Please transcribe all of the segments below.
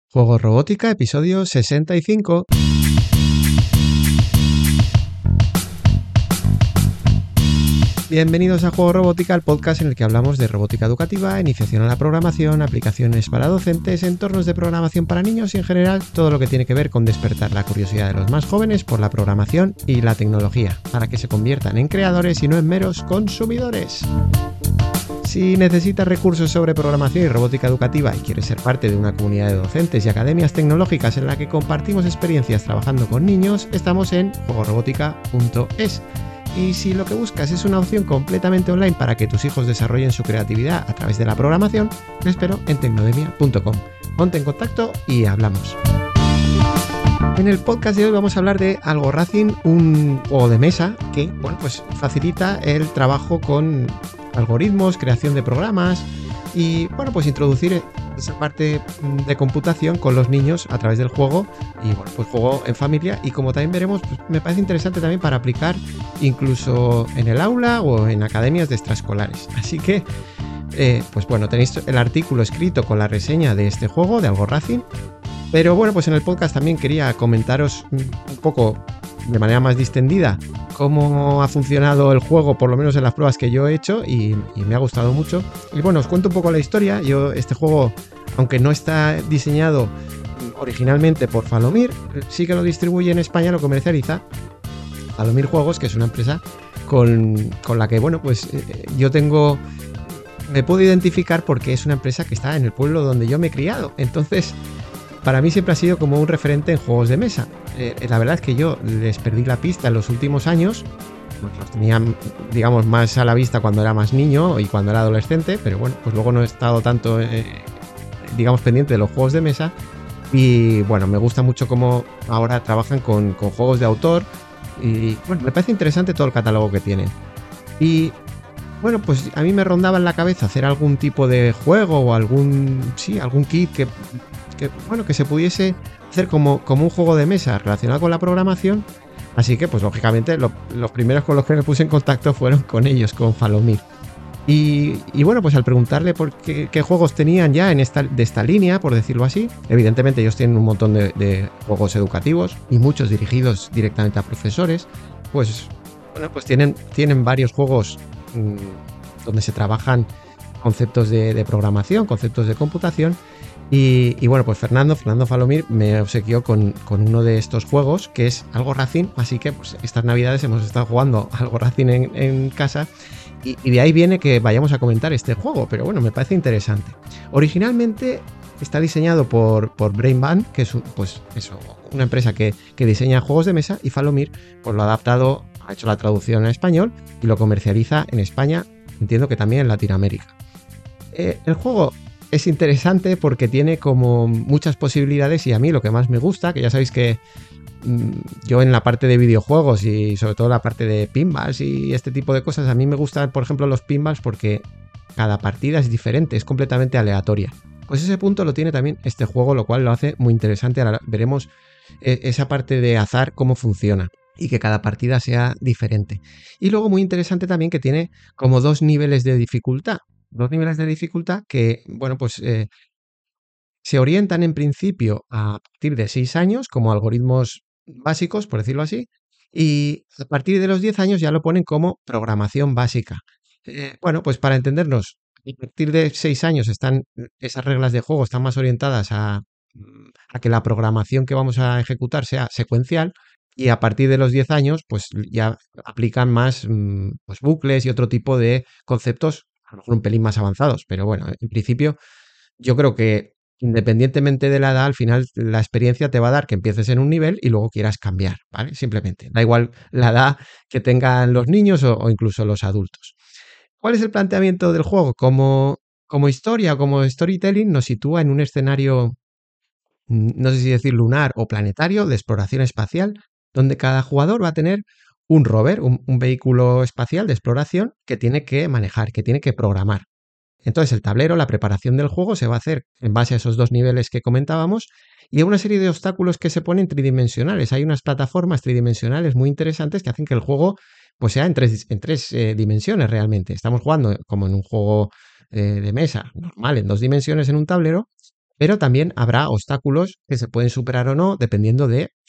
Juego Robótica, episodio 65. Bienvenidos a Juego Robótica, el podcast en el que hablamos de robótica educativa, iniciación a la programación, aplicaciones para docentes, entornos de programación para niños y en general todo lo que tiene que ver con despertar la curiosidad de los más jóvenes por la programación y la tecnología, para que se conviertan en creadores y no en meros consumidores. Si necesitas recursos sobre programación y robótica educativa y quieres ser parte de una comunidad de docentes y academias tecnológicas en la que compartimos experiencias trabajando con niños, estamos en juegorobótica.es. Y si lo que buscas es una opción completamente online para que tus hijos desarrollen su creatividad a través de la programación, te espero en tecnodemia.com. Ponte en contacto y hablamos. En el podcast de hoy vamos a hablar de Algoracing, un juego de mesa que facilita el trabajo con algoritmos, creación de programas y introducir esa parte de computación con los niños a través del juego y juego en familia y como también veremos me parece interesante también para aplicar incluso en el aula o en academias de extraescolares. Así que tenéis el artículo escrito con la reseña de este juego de Algoracing, pero en el podcast también quería comentaros un poco de manera más distendida cómo ha funcionado el juego, por lo menos en las pruebas que yo he hecho y me ha gustado mucho. Y os cuento un poco la historia. Este juego, aunque no está diseñado originalmente por Falomir, sí que lo distribuye en España, lo comercializa Falomir Juegos, que es una empresa con la que me puedo identificar porque es una empresa que está en el pueblo donde yo me he criado. Entonces, para mí siempre ha sido como un referente en juegos de mesa. La verdad es que yo les perdí la pista en los últimos años. Los tenía, más a la vista cuando era más niño y cuando era adolescente, pero luego no he estado tanto, pendiente de los juegos de mesa. Y me gusta mucho cómo ahora trabajan con juegos de autor. Y me parece interesante todo el catálogo que tienen. Y a mí me rondaba en la cabeza hacer algún tipo de juego o algún kit que se pudiese hacer como un juego de mesa relacionado con la programación. Así que, lógicamente, los primeros con los que me puse en contacto fueron con ellos, con Falomir. Y al preguntarle por qué juegos tenían ya de esta línea, por decirlo así, evidentemente ellos tienen un montón de juegos educativos y muchos dirigidos directamente a profesores, tienen varios juegos donde se trabajan conceptos de programación, conceptos de computación. Y Fernando Falomir me obsequió con uno de estos juegos que es Algoracing, así que estas navidades hemos estado jugando Algoracing en casa y de ahí viene que vayamos a comentar este juego, pero me parece interesante. Originalmente está diseñado por Brainband, que es una empresa que diseña juegos de mesa, y Falomir lo ha adaptado, ha hecho la traducción en español y lo comercializa en España, entiendo que también en Latinoamérica. El juego es interesante porque tiene como muchas posibilidades y a mí lo que más me gusta, que ya sabéis que yo en la parte de videojuegos y sobre todo la parte de pinballs y este tipo de cosas, a mí me gustan, por ejemplo, los pinballs porque cada partida es diferente, es completamente aleatoria. Pues ese punto lo tiene también este juego, lo cual lo hace muy interesante. Ahora veremos esa parte de azar, cómo funciona y que cada partida sea diferente. Y luego muy interesante también que tiene como dos niveles de dificultad. Dos niveles de dificultad que, se orientan en principio a partir de 6 años como algoritmos básicos, por decirlo así, y a partir de los 10 años ya lo ponen como programación básica. Para entendernos, a partir de 6 años esas reglas de juego están más orientadas a que la programación que vamos a ejecutar sea secuencial, y a partir de los 10 años ya aplican más bucles y otro tipo de conceptos, a lo mejor un pelín más avanzados, pero en principio yo creo que independientemente de la edad, al final la experiencia te va a dar que empieces en un nivel y luego quieras cambiar, ¿vale? Simplemente, da igual la edad que tengan los niños o incluso los adultos. ¿Cuál es el planteamiento del juego? Como historia o como storytelling nos sitúa en un escenario, no sé si decir lunar o planetario, de exploración espacial, donde cada jugador va a tener un rover, un vehículo espacial de exploración que tiene que manejar, que tiene que programar. Entonces el tablero, la preparación del juego se va a hacer en base a esos dos niveles que comentábamos y hay una serie de obstáculos que se ponen tridimensionales. Hay unas plataformas tridimensionales muy interesantes que hacen que el juego sea en tres dimensiones realmente. Estamos jugando como en un juego de mesa normal, en 2 dimensiones en un tablero, pero también habrá obstáculos que se pueden superar o no dependiendo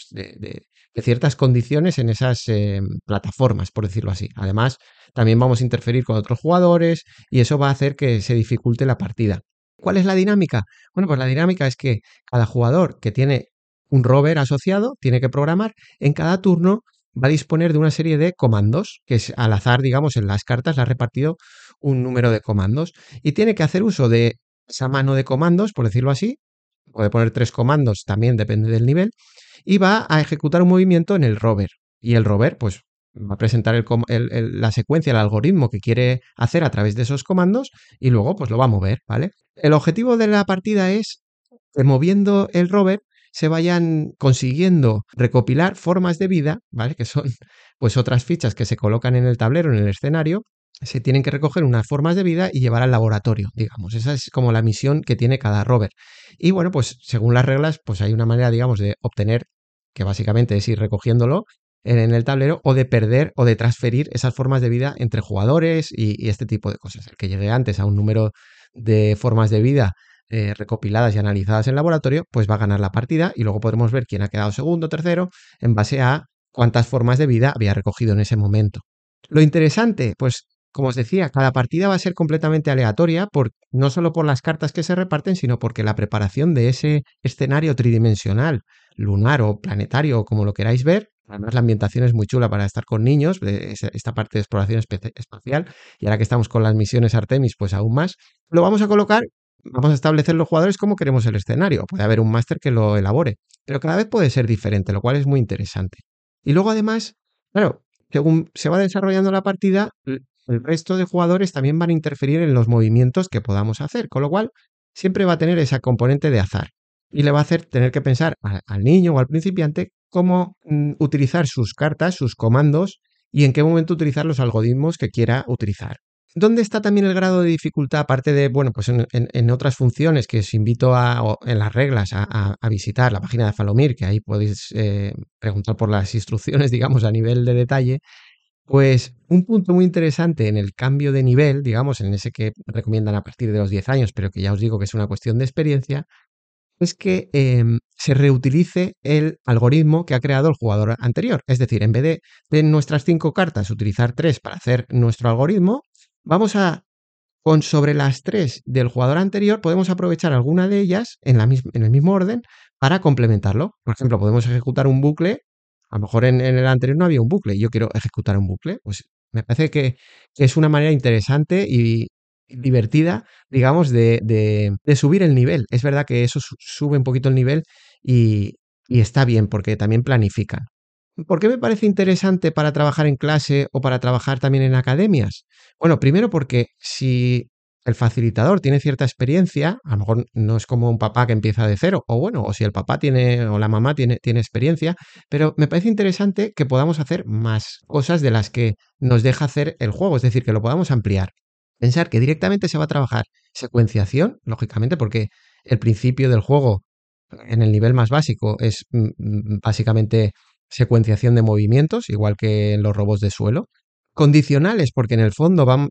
de ciertas condiciones en esas plataformas, por decirlo así. Además, también vamos a interferir con otros jugadores y eso va a hacer que se dificulte la partida. ¿Cuál es la dinámica? Bueno, pues la dinámica es que cada jugador que tiene un rover asociado tiene que programar. En cada turno va a disponer de una serie de comandos, que es al azar, digamos, en las cartas le ha repartido un número de comandos y tiene que hacer uso de esa mano de comandos, por decirlo así. Puede poner 3 comandos, también depende del nivel, y va a ejecutar un movimiento en el rover. Y el rover, pues, va a presentar la secuencia, el algoritmo que quiere hacer a través de esos comandos y luego, pues, lo va a mover, ¿vale? El objetivo de la partida es que moviendo el rover se vayan consiguiendo recopilar formas de vida, ¿vale? Que son, pues, otras fichas que se colocan en el tablero, en el escenario. Se tienen que recoger unas formas de vida y llevar al laboratorio, digamos. Esa es como la misión que tiene cada rover. Y bueno, pues según las reglas, pues hay una manera, digamos, de obtener, que básicamente es ir recogiéndolo en el tablero, o de perder o de transferir esas formas de vida entre jugadores y este tipo de cosas. El que llegue antes a un número de formas de vida recopiladas y analizadas en laboratorio, pues va a ganar la partida y luego podremos ver quién ha quedado segundo, tercero, en base a cuántas formas de vida había recogido en ese momento. Lo interesante, pues como os decía, cada partida va a ser completamente aleatoria, no solo por las cartas que se reparten, sino porque la preparación de ese escenario tridimensional, lunar o planetario, o como lo queráis ver, además la ambientación es muy chula para estar con niños, esta parte de exploración espacial, y ahora que estamos con las misiones Artemis, pues aún más, lo vamos a colocar, vamos a establecer los jugadores como queremos el escenario. Puede haber un máster que lo elabore, pero cada vez puede ser diferente, lo cual es muy interesante. Y luego además, claro, según se va desarrollando la partida, el resto de jugadores también van a interferir en los movimientos que podamos hacer, con lo cual siempre va a tener esa componente de azar y le va a hacer tener que pensar al niño o al principiante cómo utilizar sus cartas, sus comandos y en qué momento utilizar los algoritmos que quiera utilizar. ¿Dónde está también el grado de dificultad? Aparte de, bueno, pues en otras funciones que os invito en las reglas a visitar la página de Falomir, que ahí podéis preguntar por las instrucciones, digamos, a nivel de detalle. Pues un punto muy interesante en el cambio de nivel, digamos, en ese que recomiendan a partir de los 10 años, pero que ya os digo que es una cuestión de experiencia, es que se reutilice el algoritmo que ha creado el jugador anterior. Es decir, en vez de nuestras 5 cartas utilizar 3 para hacer nuestro algoritmo, vamos a, sobre las 3 del jugador anterior, podemos aprovechar alguna de ellas en el mismo orden para complementarlo. Por ejemplo, podemos ejecutar un bucle. A lo mejor en el anterior no había un bucle y yo quiero ejecutar un bucle. Pues me parece que es una manera interesante y divertida, digamos, de subir el nivel. Es verdad que eso sube un poquito el nivel y está bien porque también planifican. ¿Por qué me parece interesante para trabajar en clase o para trabajar también en academias? Bueno, primero porque si el facilitador tiene cierta experiencia, a lo mejor no es como un papá que empieza de cero, o bueno, o si el papá tiene o la mamá tiene experiencia, pero me parece interesante que podamos hacer más cosas de las que nos deja hacer el juego, es decir, que lo podamos ampliar. Pensar que directamente se va a trabajar secuenciación, lógicamente, porque el principio del juego en el nivel más básico es básicamente secuenciación de movimientos, igual que en los robots de suelo. Condicionales, porque en el fondo van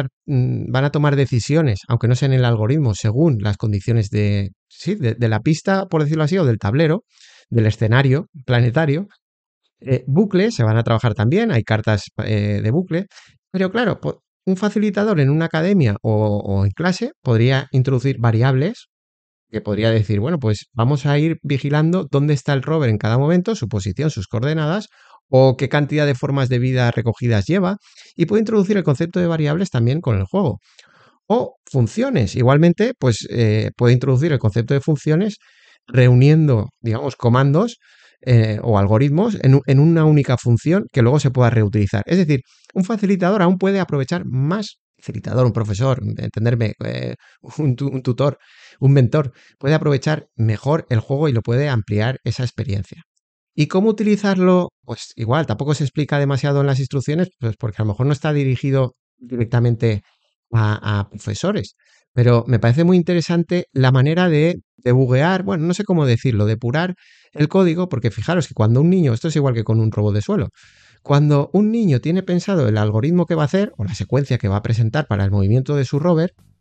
a tomar decisiones, aunque no sean en el algoritmo, según las condiciones de la pista, por decirlo así, o del tablero, del escenario planetario. Bucles se van a trabajar también, hay cartas de bucle, pero claro, un facilitador en una academia o en clase podría introducir variables que podría decir, bueno, pues vamos a ir vigilando dónde está el rover en cada momento, su posición, sus coordenadas, o qué cantidad de formas de vida recogidas lleva, y puede introducir el concepto de variables también con el juego. O funciones, igualmente, pues puede introducir el concepto de funciones reuniendo, digamos, comandos o algoritmos en una única función que luego se pueda reutilizar. Es decir, un facilitador aún puede aprovechar más, facilitador, un profesor, entenderme, un tutor, un mentor, puede aprovechar mejor el juego y lo puede ampliar esa experiencia. ¿Y cómo utilizarlo? Pues igual, tampoco se explica demasiado en las instrucciones, pues porque a lo mejor no está dirigido directamente a profesores. Pero me parece muy interesante la manera de buguear, bueno, no sé cómo decirlo, depurar el código, porque fijaros que cuando un niño, esto es igual que con un robot de suelo, cuando un niño tiene pensado el algoritmo que va a hacer o la secuencia que va a presentar para el movimiento de su rover,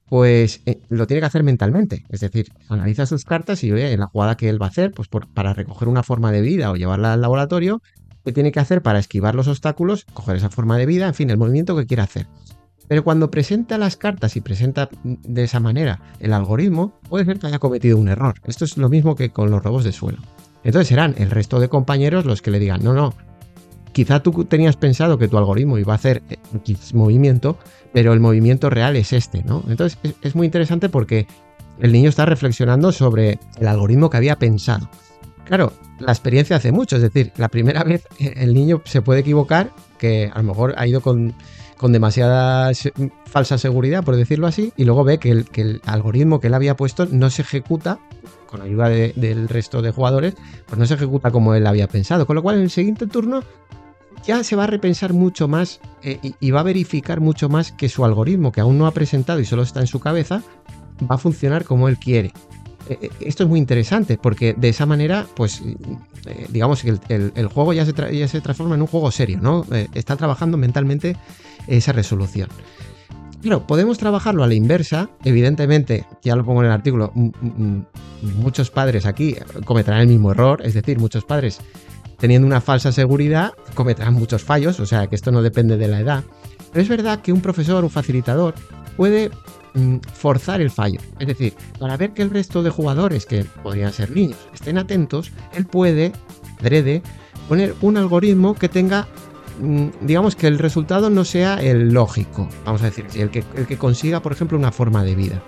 pues lo tiene que hacer mentalmente. Es decir, analiza sus cartas y ve en la jugada que él va a hacer, pues para recoger una forma de vida o llevarla al laboratorio, qué tiene que hacer para esquivar los obstáculos, coger esa forma de vida, en fin, el movimiento que quiere hacer. Pero cuando presenta las cartas y presenta de esa manera el algoritmo, puede ser que haya cometido un error. Esto es lo mismo que con los robos de suelo. Entonces serán el resto de compañeros los que le digan, no, quizá tú tenías pensado que tu algoritmo iba a hacer X movimiento, pero el movimiento real es este, ¿no? Entonces es muy interesante porque el niño está reflexionando sobre el algoritmo que había pensado. Claro, la experiencia hace mucho, es decir, la primera vez el niño se puede equivocar, que a lo mejor ha ido con demasiada falsa seguridad, por decirlo así, y luego ve que el algoritmo que él había puesto no se ejecuta, con ayuda del resto de jugadores, pues no se ejecuta como él había pensado, con lo cual en el siguiente turno ya se va a repensar mucho más y va a verificar mucho más que su algoritmo, que aún no ha presentado y solo está en su cabeza, va a funcionar como él quiere. Esto es muy interesante porque de esa manera, pues digamos que el juego ya se transforma en un juego serio, ¿no? Está trabajando mentalmente esa resolución. Claro, podemos trabajarlo a la inversa. Evidentemente, ya lo pongo en el artículo, muchos padres aquí cometerán el mismo error, es decir, muchos padres teniendo una falsa seguridad cometerán muchos fallos, o sea que esto no depende de la edad. Pero es verdad que un profesor, un facilitador, puede forzar el fallo. Es decir, para ver que el resto de jugadores, que podrían ser niños, estén atentos, él puede, adrede, poner un algoritmo que tenga, digamos que el resultado no sea el lógico, vamos a decir, el que consiga, por ejemplo, una forma de vida.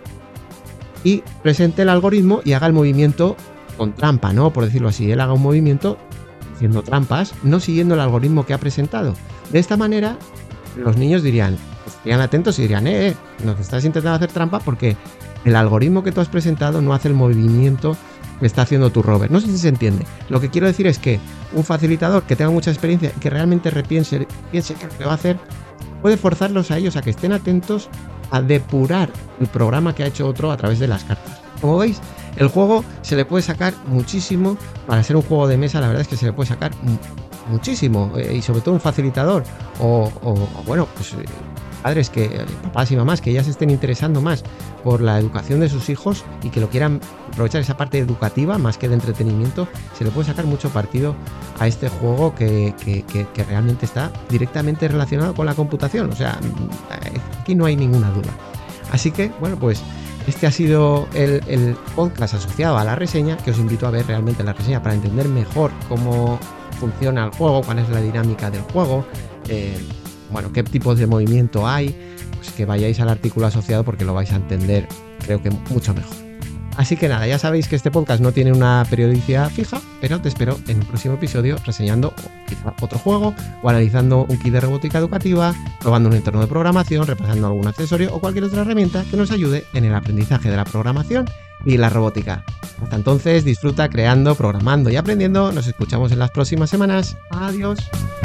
Y presente el algoritmo y haga el movimiento con trampa, ¿no? Por decirlo así, él haga un movimiento haciendo trampas, no siguiendo el algoritmo que ha presentado. De esta manera, los niños estarían atentos y dirían, nos estás intentando hacer trampa porque el algoritmo que tú has presentado no hace el movimiento que está haciendo tu rover. No sé si se entiende. Lo que quiero decir es que un facilitador que tenga mucha experiencia, que realmente piense qué lo que va a hacer, puede forzarlos a ellos a que estén atentos a depurar el programa que ha hecho otro a través de las cartas. Como veis, el juego se le puede sacar muchísimo. Para ser un juego de mesa, la verdad es que se le puede sacar muchísimo, y sobre todo un facilitador o bueno, pues padres, papás y mamás que ya se estén interesando más por la educación de sus hijos y que lo quieran aprovechar esa parte educativa más que de entretenimiento, se le puede sacar mucho partido a este juego que realmente está directamente relacionado con la computación. O sea, aquí no hay ninguna duda. Así que, bueno, pues este ha sido el podcast asociado a la reseña, que os invito a ver realmente la reseña para entender mejor cómo funciona el juego, cuál es la dinámica del juego, bueno, qué tipos de movimiento hay, pues que vayáis al artículo asociado porque lo vais a entender, creo que mucho mejor. Así que nada, ya sabéis que este podcast no tiene una periodicidad fija, pero te espero en un próximo episodio reseñando quizá otro juego o analizando un kit de robótica educativa, probando un entorno de programación, repasando algún accesorio o cualquier otra herramienta que nos ayude en el aprendizaje de la programación y la robótica. Hasta entonces, disfruta creando, programando y aprendiendo. Nos escuchamos en las próximas semanas. Adiós.